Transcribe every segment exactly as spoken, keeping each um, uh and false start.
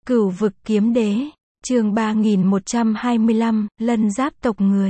Cửu vực kiếm đế, chương ba nghìn một trăm hai mươi lăm, lân giáp tộc người.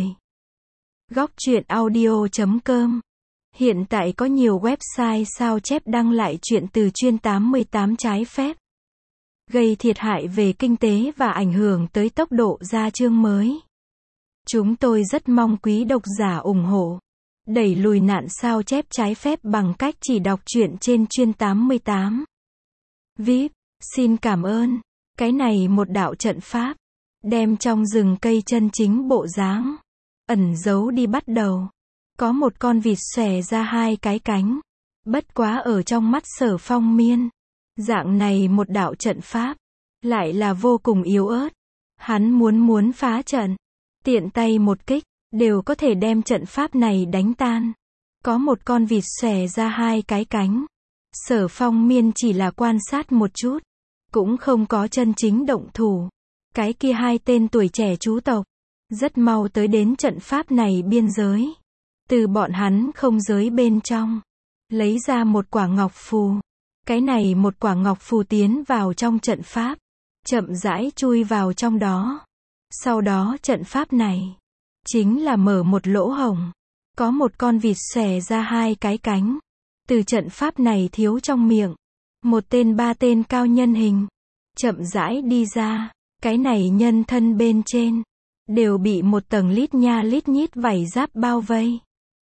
Góc truyện audio chấm com. Hiện tại có nhiều website sao chép đăng lại truyện từ chuyên tám mươi tám trái phép, gây thiệt hại về kinh tế và ảnh hưởng tới tốc độ ra chương mới. Chúng tôi rất mong quý độc giả ủng hộ, đẩy lùi nạn sao chép trái phép bằng cách chỉ đọc truyện trên chuyên tám mươi tám. vê i pê, xin cảm ơn. Cái này một đạo trận pháp, đem trong rừng cây chân chính bộ dáng, ẩn giấu đi bắt đầu. Có một con vịt xòe ra hai cái cánh. Bất quá ở trong mắt Sở Phong Miên, dạng này một đạo trận pháp, lại là vô cùng yếu ớt. Hắn muốn muốn phá trận, tiện tay một kích, đều có thể đem trận pháp này đánh tan. Có một con vịt xòe ra hai cái cánh. Sở Phong Miên chỉ là quan sát một chút, cũng không có chân chính động thủ. Cái kia hai tên tuổi trẻ chú tộc, rất mau tới đến trận pháp này biên giới. Từ bọn hắn không giới bên trong, lấy ra một quả ngọc phù. Cái này một quả ngọc phù tiến vào trong trận pháp, chậm rãi chui vào trong đó. Sau đó trận pháp này, chính là mở một lỗ hổng. Có một con vịt xòe ra hai cái cánh. Từ trận pháp này thiếu trong miệng, một tên ba tên cao nhân hình, chậm rãi đi ra. Cái này nhân thân bên trên, đều bị một tầng lít nha lít nhít vảy giáp bao vây.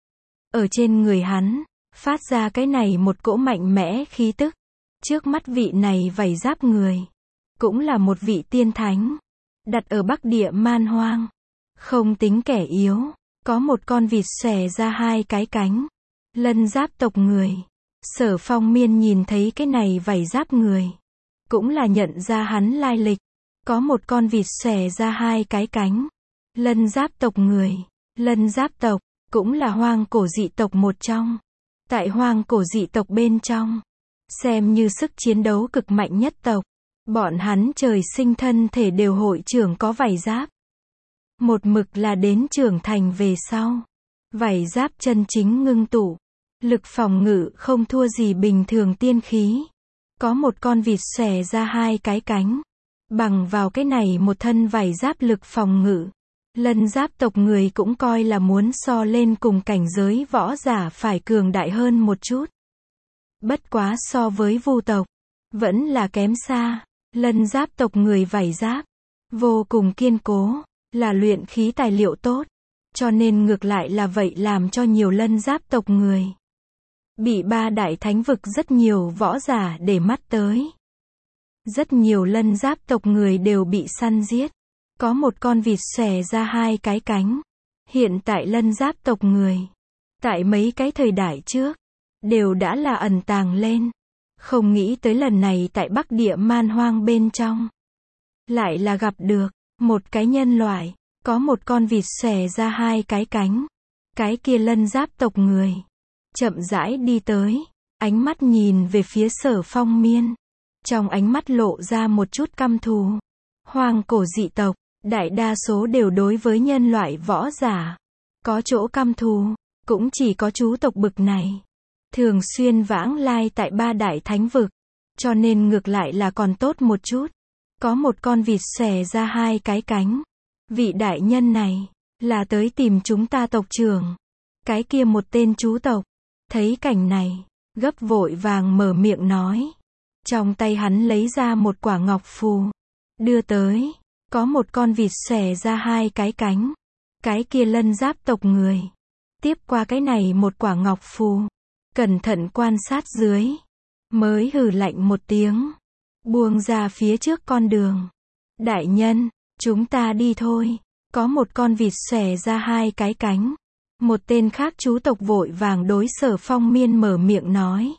Ở trên người hắn, phát ra cái này một cỗ mạnh mẽ khí tức. Trước mắt vị này vảy giáp người, cũng là một vị tiên thánh, đặt ở Bắc Địa Man Hoang. Không tính kẻ yếu, có một con vịt xòe ra hai cái cánh. Lân giáp tộc người. Sở Phong Miên nhìn thấy cái này vảy giáp người, cũng là nhận ra hắn lai lịch. Có một con vịt xòe ra hai cái cánh. Lân giáp tộc người. Lân giáp tộc, cũng là hoang cổ dị tộc một trong. Tại hoang cổ dị tộc bên trong, xem như sức chiến đấu cực mạnh nhất tộc. Bọn hắn trời sinh thân thể đều hội trưởng có vảy giáp. Một mực là đến trưởng thành về sau, vảy giáp chân chính ngưng tụ, lực phòng ngự không thua gì bình thường tiên khí. Có một con vịt xòe ra hai cái cánh. Bằng vào cái này một thân vảy giáp lực phòng ngự, lân giáp tộc người cũng coi là muốn so lên cùng cảnh giới võ giả phải cường đại hơn một chút. Bất quá so với vu tộc, vẫn là kém xa. Lân giáp tộc người vảy giáp, vô cùng kiên cố, là luyện khí tài liệu tốt. Cho nên ngược lại là vậy làm cho nhiều lân giáp tộc người bị ba đại thánh vực rất nhiều võ giả để mắt tới. Rất nhiều lân giáp tộc người đều bị săn giết. Có một con vịt xòe ra hai cái cánh. Hiện tại lân giáp tộc người, tại mấy cái thời đại trước, đều đã là ẩn tàng lên. Không nghĩ tới lần này tại Bắc Địa Man Hoang bên trong, lại là gặp được một cái nhân loại. Có một con vịt xòe ra hai cái cánh. Cái kia lân giáp tộc người, chậm rãi đi tới, ánh mắt nhìn về phía Sở Phong Miên. Trong ánh mắt lộ ra một chút căm thù. Hoang cổ dị tộc, đại đa số đều đối với nhân loại võ giả có chỗ căm thù, cũng chỉ có chú tộc bực này thường xuyên vãng lai tại ba đại thánh vực, cho nên ngược lại là còn tốt một chút. Có một con vịt xòe ra hai cái cánh. Vị đại nhân này là tới tìm chúng ta tộc trưởng. Cái kia một tên chú tộc thấy cảnh này, gấp vội vàng mở miệng nói. Trong tay hắn lấy ra một quả ngọc phù, đưa tới. Có một con vịt xòe ra hai cái cánh. Cái kia lân giáp tộc người tiếp qua cái này một quả ngọc phù, cẩn thận quan sát dưới, mới hừ lạnh một tiếng, buông ra phía trước con đường. Đại nhân, chúng ta đi thôi. Có một con vịt xòe ra hai cái cánh. Một tên khác chú tộc vội vàng đối Sở Phong Miên mở miệng nói.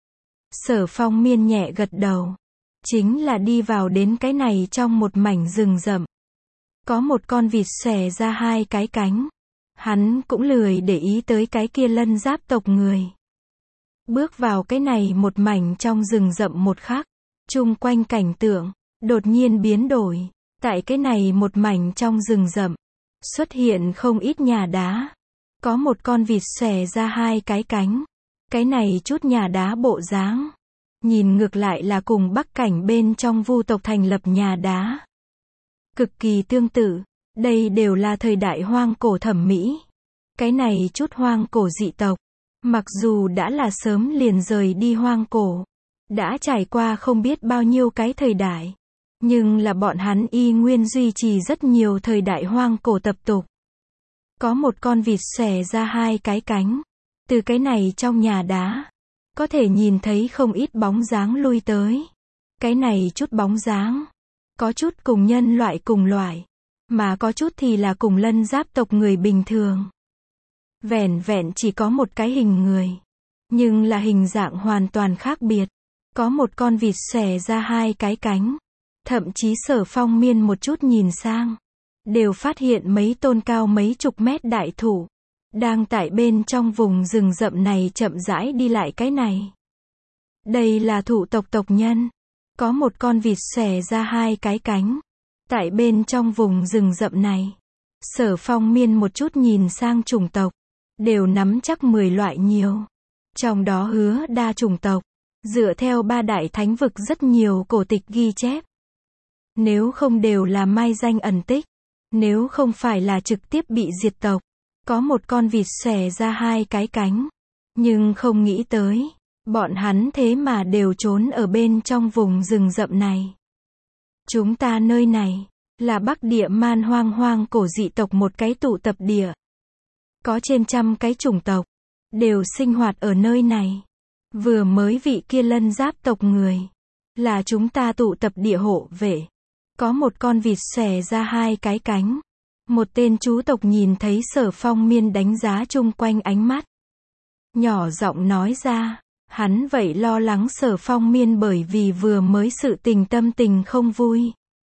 Sở Phong Miên nhẹ gật đầu. Chính là đi vào đến cái này trong một mảnh rừng rậm. Có một con vịt xòe ra hai cái cánh. Hắn cũng lười để ý tới cái kia lân giáp tộc người. Bước vào cái này một mảnh trong rừng rậm một khắc, chung quanh cảnh tượng đột nhiên biến đổi. Tại cái này một mảnh trong rừng rậm, xuất hiện không ít nhà đá. Có một con vịt xòe ra hai cái cánh. Cái này chút nhà đá bộ dáng, nhìn ngược lại là cùng Bắc cảnh bên trong Vu tộc thành lập nhà đá. Cực kỳ tương tự, đây đều là thời đại hoang cổ thẩm mỹ. Cái này chút hoang cổ dị tộc, mặc dù đã là sớm liền rời đi hoang cổ, đã trải qua không biết bao nhiêu cái thời đại, nhưng là bọn hắn y nguyên duy trì rất nhiều thời đại hoang cổ tập tục. Có một con vịt xòe ra hai cái cánh, từ cái này trong nhà đá, có thể nhìn thấy không ít bóng dáng lui tới. Cái này chút bóng dáng, có chút cùng nhân loại cùng loại, mà có chút thì là cùng lân giáp tộc người bình thường. Vẻn vẹn chỉ có một cái hình người, nhưng là hình dạng hoàn toàn khác biệt. Có một con vịt xòe ra hai cái cánh, thậm chí Sở Phong Miên một chút nhìn sang, đều phát hiện mấy tôn cao mấy chục mét đại thụ, đang tại bên trong vùng rừng rậm này chậm rãi đi lại cái này. Đây là thụ tộc tộc nhân. Có một con vịt xòe ra hai cái cánh, tại bên trong vùng rừng rậm này. Sở Phong Miên một chút nhìn sang chủng tộc, đều nắm chắc mười loại nhiều. Trong đó Hứa Đa chủng tộc, dựa theo ba đại thánh vực rất nhiều cổ tịch ghi chép. Nếu không đều là mai danh ẩn tích, nếu không phải là trực tiếp bị diệt tộc. Có một con vịt xòe ra hai cái cánh, nhưng không nghĩ tới, bọn hắn thế mà đều trốn ở bên trong vùng rừng rậm này. Chúng ta nơi này, là Bắc Địa Man hoang hoang cổ dị tộc một cái tụ tập địa. Có trên trăm cái chủng tộc, đều sinh hoạt ở nơi này. Vừa mới vị kia lân giáp tộc người, là chúng ta tụ tập địa hộ vệ. Có một con vịt xòe ra hai cái cánh. Một tên chú tộc nhìn thấy Sở Phong Miên đánh giá chung quanh ánh mắt, nhỏ giọng nói ra, hắn vậy lo lắng Sở Phong Miên bởi vì vừa mới sự tình tâm tình không vui.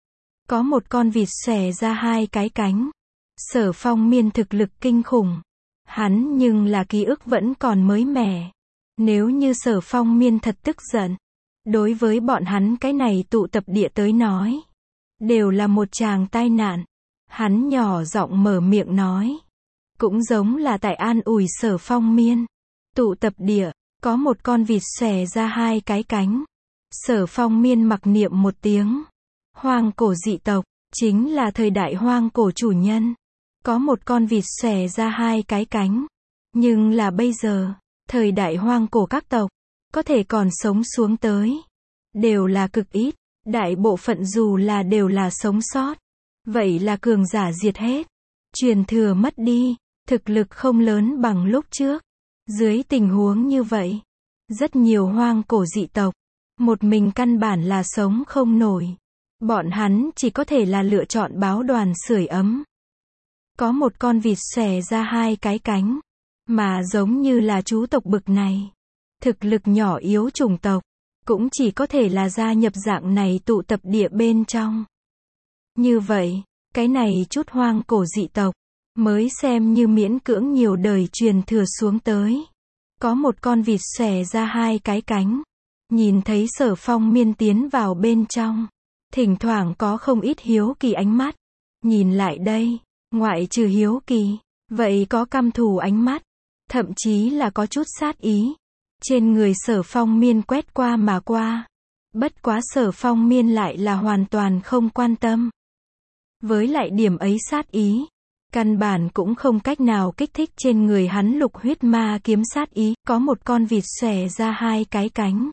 Có một con vịt xòe ra hai cái cánh. Sở Phong Miên thực lực kinh khủng. Hắn nhưng là ký ức vẫn còn mới mẻ. Nếu như Sở Phong Miên thật tức giận, đối với bọn hắn cái này tụ tập địa tới nói, đều là một tràng tai nạn. Hắn nhỏ giọng mở miệng nói, cũng giống là tại an ủi Sở Phong Miên. Tụ tập địa, có một con vịt xòe ra hai cái cánh. Sở Phong Miên mặc niệm một tiếng. Hoang cổ dị tộc, chính là thời đại hoang cổ chủ nhân. Có một con vịt xòe ra hai cái cánh. Nhưng là bây giờ, thời đại hoang cổ các tộc, có thể còn sống xuống tới, đều là cực ít. Đại bộ phận dù là đều là sống sót, vậy là cường giả diệt hết. Truyền thừa mất đi, thực lực không lớn bằng lúc trước. Dưới tình huống như vậy, rất nhiều hoang cổ dị tộc, một mình căn bản là sống không nổi. Bọn hắn chỉ có thể là lựa chọn báo đoàn sưởi ấm. Có một con vịt xòe ra hai cái cánh, mà giống như là chú tộc bực này, thực lực nhỏ yếu chủng tộc, cũng chỉ có thể là gia nhập dạng này tụ tập địa bên trong. Như vậy, cái này chút hoang cổ dị tộc, mới xem như miễn cưỡng nhiều đời truyền thừa xuống tới. Có một con vịt xòe ra hai cái cánh, nhìn thấy Sở Phong Miên tiến vào bên trong, thỉnh thoảng có không ít hiếu kỳ ánh mắt. Nhìn lại đây, ngoại trừ hiếu kỳ, vậy có căm thù ánh mắt, thậm chí là có chút sát ý. Trên người Sở Phong Miên quét qua mà qua. Bất quá Sở Phong Miên lại là hoàn toàn không quan tâm. Với lại điểm ấy sát ý, căn bản cũng không cách nào kích thích trên người hắn lục huyết ma kiếm sát ý. Có một con vịt xòe ra hai cái cánh.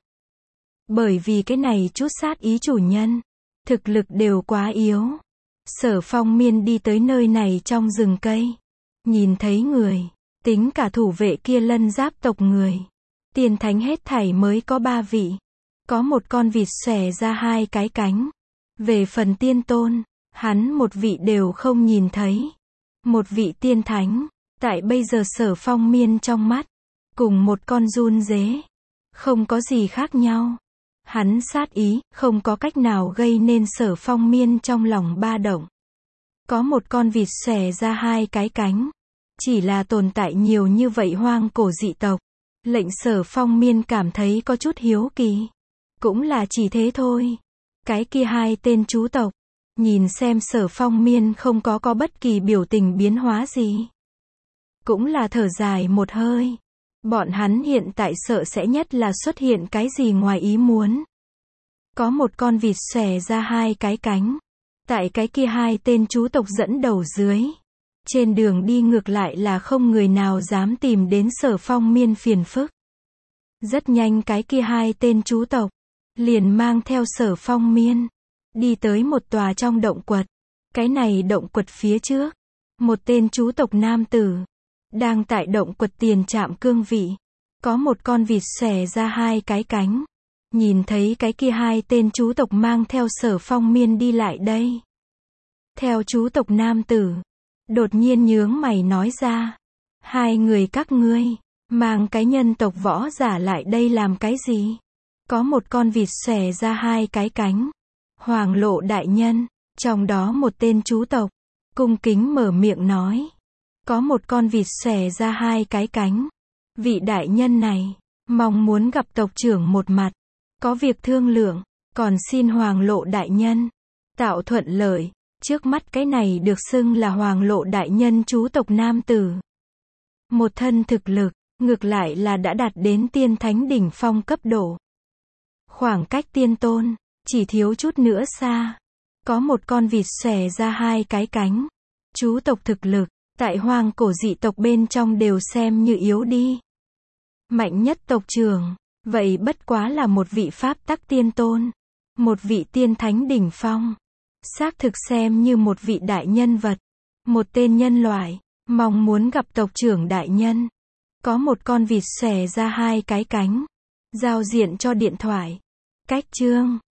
Bởi vì cái này chút sát ý chủ nhân, thực lực đều quá yếu. Sở Phong Miên đi tới nơi này trong rừng cây, nhìn thấy người, tính cả thủ vệ kia lân giáp tộc người, tiên thánh hết thảy mới có ba vị. Có một con vịt xòe ra hai cái cánh. Về phần tiên tôn, hắn một vị đều không nhìn thấy. Một vị tiên thánh, tại bây giờ Sở Phong Miên trong mắt, cùng một con giun dế, không có gì khác nhau. Hắn sát ý, không có cách nào gây nên Sở Phong Miên trong lòng ba động. Có một con vịt xòe ra hai cái cánh. Chỉ là tồn tại nhiều như vậy hoang cổ dị tộc, lệnh Sở Phong Miên cảm thấy có chút hiếu kỳ. Cũng là chỉ thế thôi. Cái kia hai tên chú tộc, nhìn xem Sở Phong Miên không có có bất kỳ biểu tình biến hóa gì, cũng là thở dài một hơi. Bọn hắn hiện tại sợ sẽ nhất là xuất hiện cái gì ngoài ý muốn. Có một con vịt xòe ra hai cái cánh. Tại cái kia hai tên chú tộc dẫn đầu dưới. Trên đường đi ngược lại là không người nào dám tìm đến Sở Phong Miên phiền phức. Rất nhanh cái kia hai tên chú tộc liền mang theo Sở Phong Miên đi tới một tòa trong động quật. Cái này động quật phía trước, một tên chú tộc nam tử đang tại động quật tiền trạm cương vị. Có một con vịt xòe ra hai cái cánh. Nhìn thấy cái kia hai tên chú tộc mang theo Sở Phong Miên đi lại đây. Theo chú tộc nam tử, đột nhiên nhướng mày nói ra. Hai người các ngươi, mang cái nhân tộc võ giả lại đây làm cái gì? Có một con vịt xòe ra hai cái cánh. Hoàng Lộ đại nhân, trong đó một tên chú tộc, cung kính mở miệng nói. Có một con vịt xòe ra hai cái cánh. Vị đại nhân này, mong muốn gặp tộc trưởng một mặt. Có việc thương lượng, còn xin Hoàng Lộ đại nhân tạo thuận lợi. Trước mắt cái này được xưng là Hoàng Lộ đại nhân chú tộc nam tử. Một thân thực lực, ngược lại là đã đạt đến tiên thánh đỉnh phong cấp độ. Khoảng cách tiên tôn, chỉ thiếu chút nữa xa. Có một con vịt xòe ra hai cái cánh. Chú tộc thực lực, tại hoang cổ dị tộc bên trong đều xem như yếu đi. Mạnh nhất tộc trưởng, vậy bất quá là một vị pháp tắc tiên tôn. Một vị tiên thánh đỉnh phong. Xác thực xem như một vị đại nhân vật. Một tên nhân loại, mong muốn gặp tộc trưởng đại nhân. Có một con vịt xòe ra hai cái cánh. Giao diện cho điện thoại. Cách chương